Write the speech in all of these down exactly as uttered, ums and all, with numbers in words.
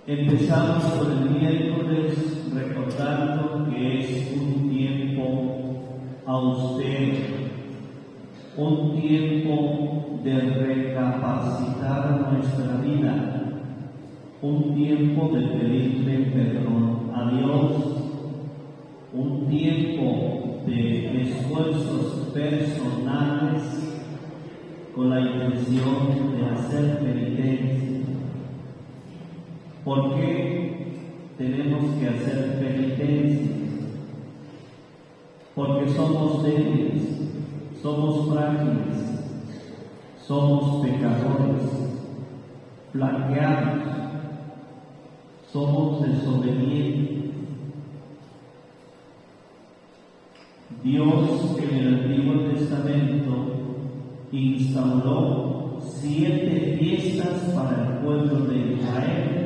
Empezamos por el miércoles recordando que es un tiempo austero, un tiempo de recapacitar nuestra vida, un tiempo de pedirle perdón a Dios, un tiempo de esfuerzos personales con la intención de hacer penitencia. ¿Por qué tenemos que hacer penitencia? Porque somos débiles, somos frágiles, somos pecadores, flaqueados, somos desobedientes. Dios en el Antiguo Testamento instauró siete fiestas para el pueblo de Israel.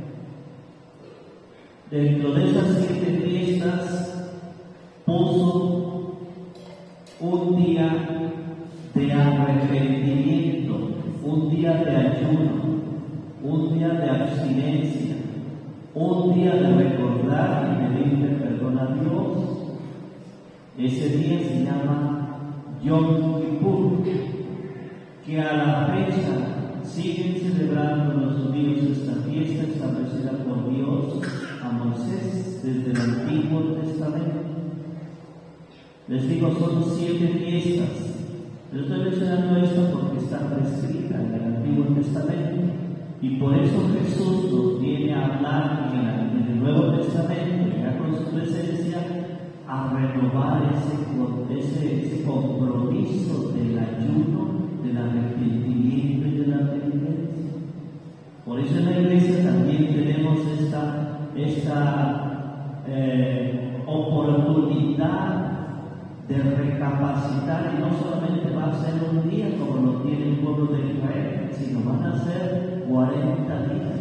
Dentro de esas siete fiestas puso un día de arrepentimiento, un día de ayuno, un día de abstinencia, un día de recordar y pedirle perdón a Dios. Ese día se llama Yom Kippur, que a la fecha siguen celebrando los judíos esta fiesta establecida por Dios a Moisés desde el Antiguo Testamento. Les digo, son siete fiestas. Yo estoy mencionando esto porque está prescrita en el Antiguo Testamento y por eso Jesús nos viene a hablar en el Nuevo Testamento, ya con su presencia, a renovar ese, ese, ese compromiso del ayuno, del arrepentimiento y de la penitencia. Por eso en la iglesia también tenemos esta, esta eh, oportunidad de recapacitar, y no solamente va a ser un día como lo tiene el pueblo de Israel, sino van a ser cuarenta días.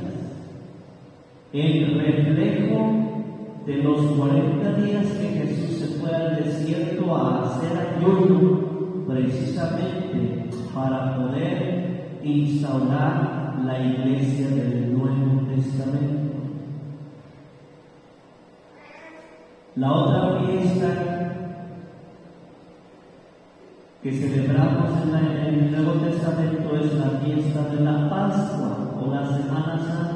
El reflejo de los cuarenta días que Jesús se fue al desierto a hacer ayuno, precisamente para poder instaurar la iglesia del Nuevo Testamento. La otra fiesta que celebramos en, la, en el Nuevo Testamento es la fiesta de la Pascua o la Semana Santa.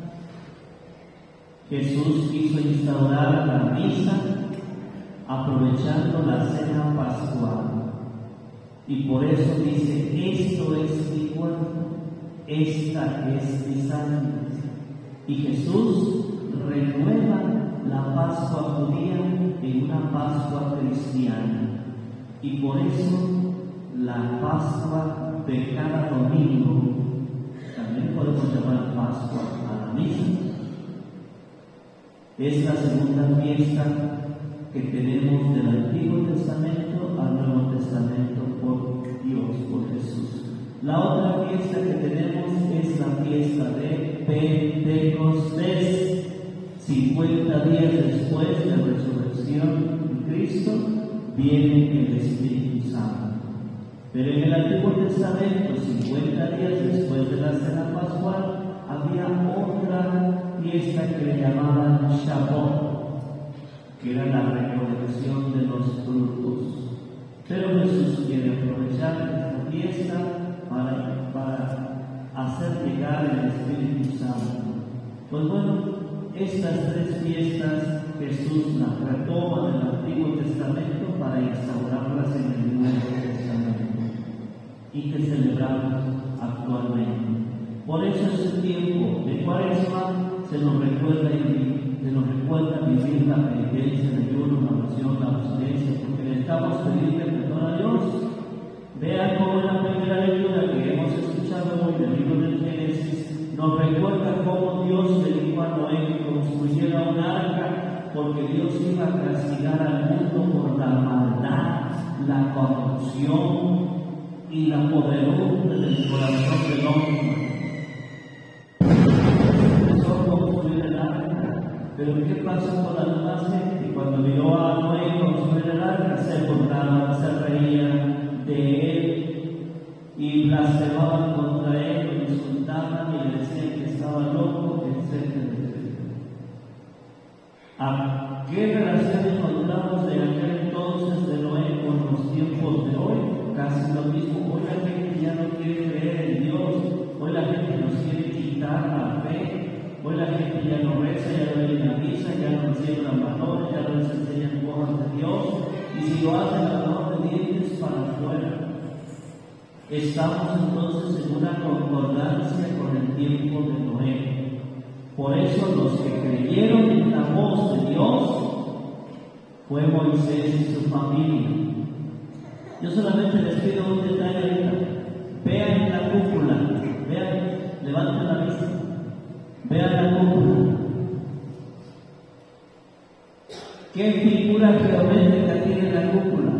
Jesús quiso instaurar la misa aprovechando la cena pascual. Y por eso dice, esto es mi cuerpo, esta es mi sangre. Y Jesús renueva la Pascua judía en una Pascua cristiana. Y por eso la Pascua de cada domingo, también podemos llamar Pascua a la misa, es la segunda fiesta que tenemos del Antiguo Testamento al Nuevo Testamento por Dios, por Jesús. La otra fiesta que tenemos es la fiesta de Pentecostés, cincuenta días después de la resurrección de Cristo, viene el Espíritu Santo. Pero en el Antiguo Testamento, cincuenta días después de la cena pascual, había otra fiesta que le llamaban Shavuot, que era la recolección de los frutos. Pero Jesús quiere aprovechar esta fiesta para, para hacer llegar el Espíritu Santo. Pues bueno, estas tres fiestas Jesús las retoma del Antiguo Testamento para instaurarlas en el Nuevo Testamento y que celebramos actualmente. Por eso ese tiempo de Cuaresma se nos recuerda y se nos recuerda vivir la penitencia, el ayuno, la oración, la abstinencia, porque necesitamos pedirle perdón a Dios. Vean cómo en la primera lectura que hemos escuchado hoy del libro del Génesis nos recuerda cómo Dios le dijo a Noé que construyera un arca, porque Dios iba a castigar al mundo por la maldad, la corrupción y la podredumbre del corazón del hombre. Pero ¿qué pasó con la demás gente? Cuando vio a Noé construir el arca, se burlaban, se reían de él y blasfemaban contra él, lo insultaban y le decían que estaba loco, etcétera. ¿Qué relación encontramos de aquel entonces de Noé con los tiempos de hoy? Casi lo mismo. Hoy la gente ya no quiere creer en Dios. Hoy la gente nos quiere quitar la fe. Hoy la gente ya no reza, ya no viene a misa, ya no siembran valores, ya no les enseñan cosas de Dios. Y si lo hacen a favor de dientes para afuera. Estamos entonces en una concordancia con el tiempo de Noé. Por eso los que creyeron en la voz de Dios fue Moisés y su familia. Yo solamente les pido un detalle ahorita. Vean la cúpula, vean, levanten la vista, vean la cúpula. ¿Qué figura geométrica tiene la cúpula?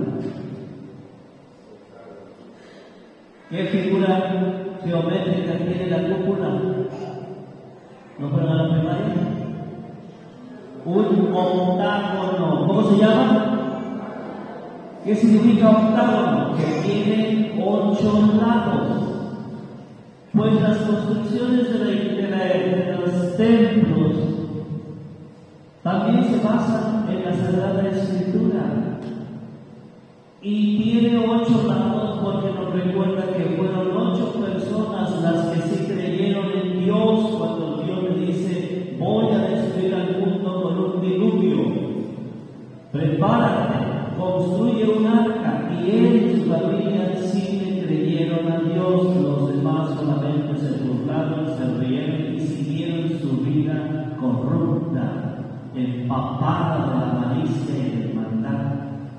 ¿Qué figura geométrica tiene la cúpula? ¿No fueron a la primaria? Un octágono. ¿Cómo se llama? ¿Qué significa octágono? Que tiene ocho lados. Pues las construcciones de, la, de, la, de los templos también se basan en la Sagrada Escritura. Y tiene ocho lados porque nos recuerda que fueron ocho personas las que sí creyeron en Dios cuando Dios le dice: voy a destruir al mundo con un diluvio. Prepárate, construye un arca. Y él y su familia sí le creyeron a Dios. Los demás solamente se burlaron, se rieron y siguieron su vida corrupta, empapada de la malicia y del maldad.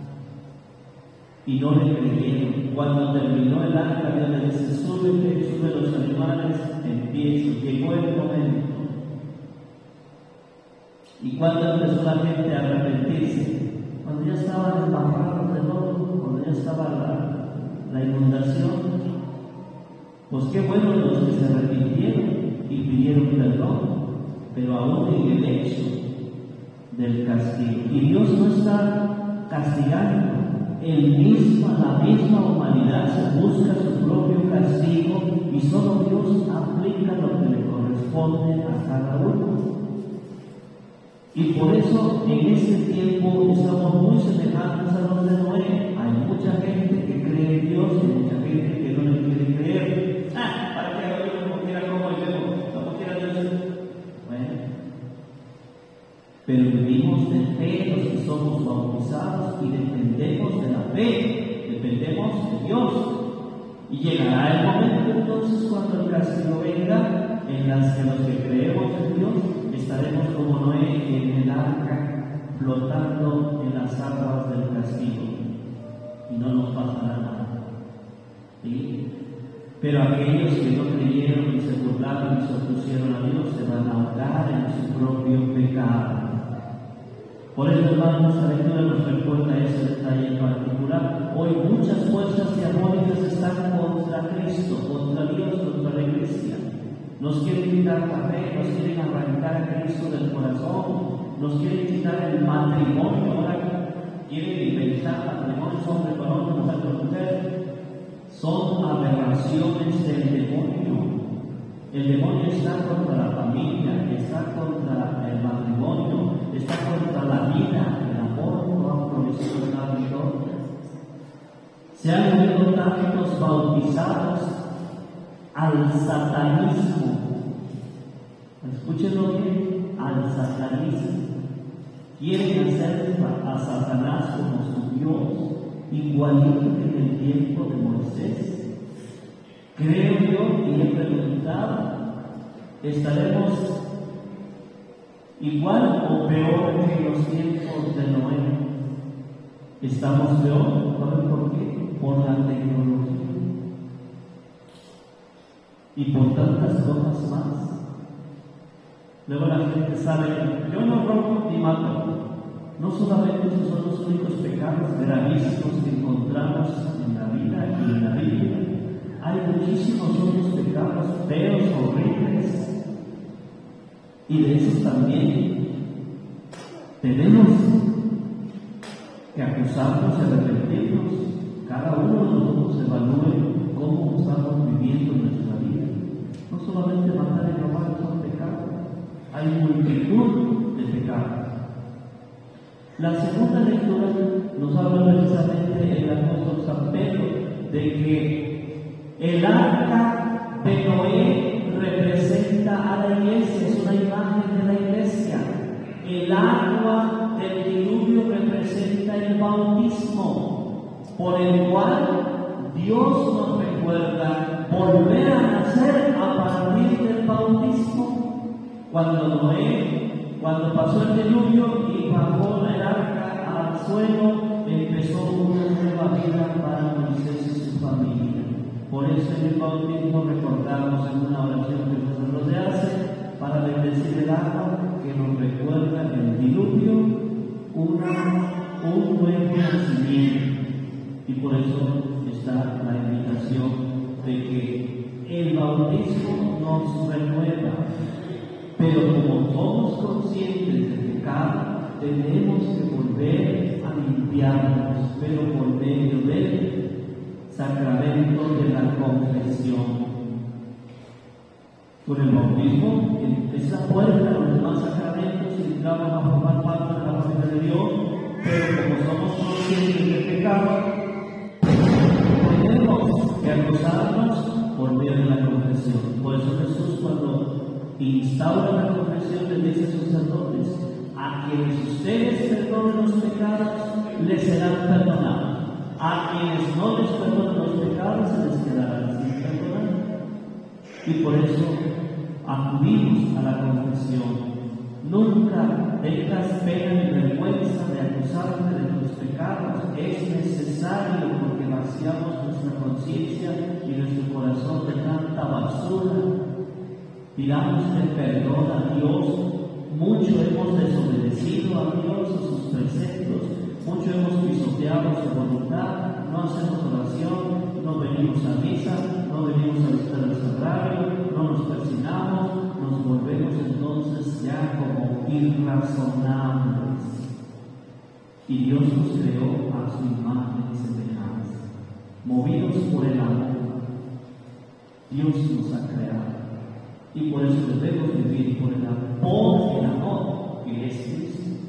Y no le creyeron. Cuando terminó el arca, Dios le dice: súbete, sube los animales, empiezo. Llegó el momento. ¿Y cuando empezó la gente a arrepentirse? Cuando ya estaban embarrados de todo, cuando ya estaba la, la inundación. Pues qué bueno los que se arrepintieron y pidieron perdón, pero aún en el hecho del castigo. Y Dios no está castigando. El mismo, la misma humanidad se busca su propio castigo y solo Dios aplica lo que le corresponde a cada uno. Y por eso en este tiempo estamos muy semejantes a los de Noé. Hay mucha gente que cree en Dios y mucha gente que no le quiere creer. Ah, para que haga yo como quiera, como yo, como quiera Dios. Bueno, pero vivimos de fe los que somos bautizados y dependemos de la fe, dependemos de Dios. Y llegará el momento entonces cuando el castigo venga, en las que los que creemos en Dios estaremos como Noé en el arca, flotando en las aguas del castigo, y no nos pasará nada. ¿Sí? Pero aquellos que no creyeron y se burlaron y se opusieron a Dios se van a ahogar en su propio pecado. Por eso, hermanos, esta lectura nos recuerda ese detalle en particular. Hoy muchas fuerzas diabólicas están contra Cristo, contra Dios, contra la Iglesia. Nos quieren quitar la fe, nos quieren arrancar a Cristo del corazón, nos quieren quitar el matrimonio. Ahora quieren inventar matrimonios hombre con hombre, mujer con mujer. Son aberraciones del demonio. El demonio está contra la familia, está contra el matrimonio, está contra la vida, el amor, no ha prometido la victoria. Se han habido tantos bautizados al satanismo. Escúchenlo bien, al satanismo. Quieren hacer a Satanás como su Dios, igualito que en el tiempo de Moisés. Creo yo y he preguntado, ¿estaremos igual o peor que en los tiempos de Noé? ¿Estamos peor? ¿Saben por qué? Por la tecnología y por tantas cosas más. Luego la gente sabe, yo no robo ni mato. No solamente esos son los únicos pecados gravísimos que encontramos en la vida y en la Biblia. Hay muchísimos otros pecados feos, horribles, y de esos también tenemos que acusarnos y arrepentirnos. Cada uno de nosotros evalúe cómo estamos viviendo nuestra vida. No solamente matar y robar son pecados, hay multitud de pecados. La segunda lectura nos habla precisamente el apóstol San Pedro de que el arca de Noé representa a la iglesia, es una imagen de la iglesia. El agua del diluvio representa el bautismo, por el cual Dios nos recuerda volver a nacer a partir del bautismo. Cuando Noé, cuando pasó el diluvio y bajó el arca al suelo, empezó una nueva vida para Moisés y su familia. Por eso en el bautismo recordamos en una oración que nosotros le hace para bendecir el agua que nos recuerda el diluvio, una, un nuevo nacimiento. Y por eso está la invitación de que el bautismo nos renueva. Pero como somos conscientes del pecado, tenemos que volver a limpiarnos, pero por medio del sacramento de la confesión. Con el bautismo es la puerta a los demás sacramentos y entramos a formar parte de la familia de Dios, pero como somos conscientes del pecado, tenemos que acusarnos por medio de la confesión. Por eso Jesús, cuando instaura la confesión, le dice a sus sacerdotes: a quienes ustedes perdonen los pecados, les serán perdonados. A quienes no les perdonen los pecados, se les quedarán sin perdonar. Y por eso acudimos a la confesión. Nunca tengas pena ni vergüenza de acusarte de tus pecados. Es necesario, porque vaciamos nuestra conciencia y nuestro corazón de tanta basura. Pidámosle perdón a Dios. Mucho hemos desobedecido a Dios, a sus preceptos. Mucho hemos pisoteado su voluntad. No hacemos oración, no venimos a misa, no venimos a visitar el sagrario, no nos persignamos, nos volvemos entonces ya como irrazonables. Y Dios nos creó a su imagen y semejanza. Movidos por el amor, Dios nos ha creado. Y por eso debemos vivir por el amor, por el amor que es Cristo.